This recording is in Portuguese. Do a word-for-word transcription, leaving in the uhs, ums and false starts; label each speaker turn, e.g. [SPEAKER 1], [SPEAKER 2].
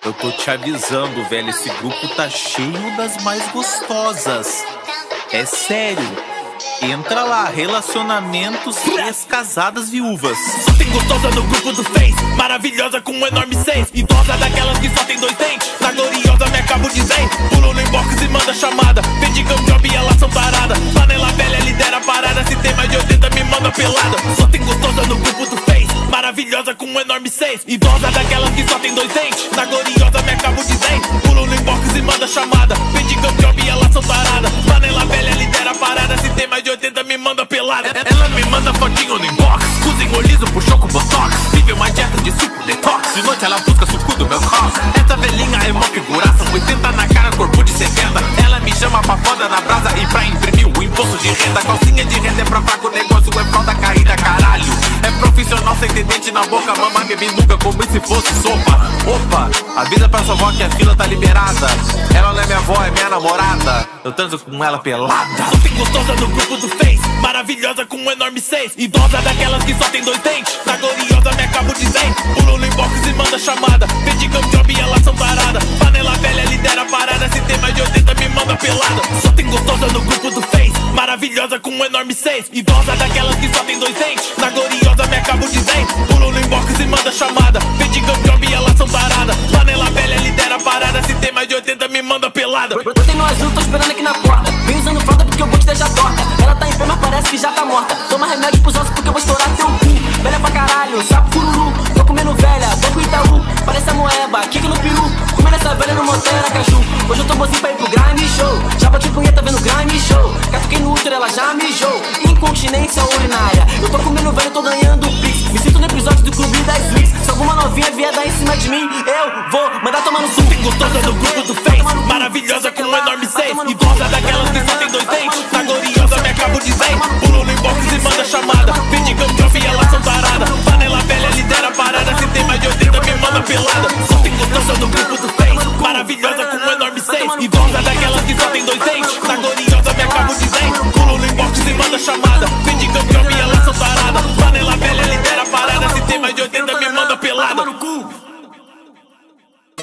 [SPEAKER 1] Eu tô te avisando, velho, esse grupo tá cheio das mais gostosas. É sério. Entra lá, relacionamentos ex-casadas viúvas.
[SPEAKER 2] Só tem gostosa no grupo do Face, maravilhosa com um enorme seis. Idosa daquelas que só tem dois dentes, na gloriosa me acabo de zen. Pulou no inbox e manda chamada, vende job e elas são taradas. Panela velha lidera a parada, se tem mais de oitenta me manda pelada. Só tem gostosa no grupo do Face, maravilhosa com um enorme seis. Idosa daquelas que só tem dois dentes, na gloriosa me acabo de zen. Pulou no inbox e manda chamada, vende job e elas são taradas. Panela velha lidera a parada, se tem mais de oitenta me manda pelada. Ela me manda fotinho no inbox, cozinho liso, puxou com botox. Vive uma dieta de suco detox, de noite ela busca suco do meu cox. Essa velhinha é mó figuraça, oitenta na cara, corpo de setenta. Ela me chama pra foda na brasa e pra imprimir o imposto de renda. Calcinha de renda é pra fraco, negócio é fralda caída, caralho. É profissional sem ter dente na boca, mama bebê nunca como se fosse sopa. Opa, avisa pra sua avó que a fila tá liberada. Ela não é minha avó, é minha namorada. Eu transo com ela pelada. Só tem gostosa no grupo do Face, maravilhosa com um enorme seis. Idosa daquelas que só tem dois dentes, na gloriosa me acabo de zen. Pulou no inbox e manda chamada, vende job e elas são taradas. Panela velha lidera a parada, se tem mais de oitenta me manda pelada. Só tem gostosa no grupo do Face, maravilhosa com um enorme seis. Idosa daquelas que só tem dois dentes, na gloriosa me acabo de zen. Pulou no inbox e manda chamada, vende job e elas são taradas. Panela velha lidera a parada, se tem mais de oitenta me manda pelada.
[SPEAKER 3] Botei no azul, tô esperando aqui na porta. Vem usando fralda porque eu vou te deixar torta. Ela tá em pé, mas parece que já tá morta. Toma remédio pros ossos porque eu vou estourar teu cu. Velha pra caralho, sapo cururu. Tô comendo velha, banco Itaú. Parece a moeba, kick no peru. Comendo essa velha no motel Aracaju. Hoje eu tô mozinho pra ir pro grime show. Já bati punheta vendo grime show. Catuquei no útero, ela já mijou. Incontinência urinária. Eu tô comendo velho, tô ganhando pix. Me sinto no episódio do Clube das Wix. Se alguma novinha vier dar em cima de mim, eu vou mandar tomar no sul.
[SPEAKER 2] Tem gostosa no grupo do Face, maravilhosa com um enorme seis. Idosa daquelas que só tem dois dentes, na gloriosa me acabo de zen. Pulou no inbox e manda chamada, vende job e elas são taradas. Panela velha lidera a parada, se tem mais de oitenta me manda pelada. Só tem gostosa no grupo do Face, maravilhosa com um enorme seis. Idosa daquelas que só tem dois dentes, na gloriosa me acabo de zen. Pulou no inbox e manda chamada,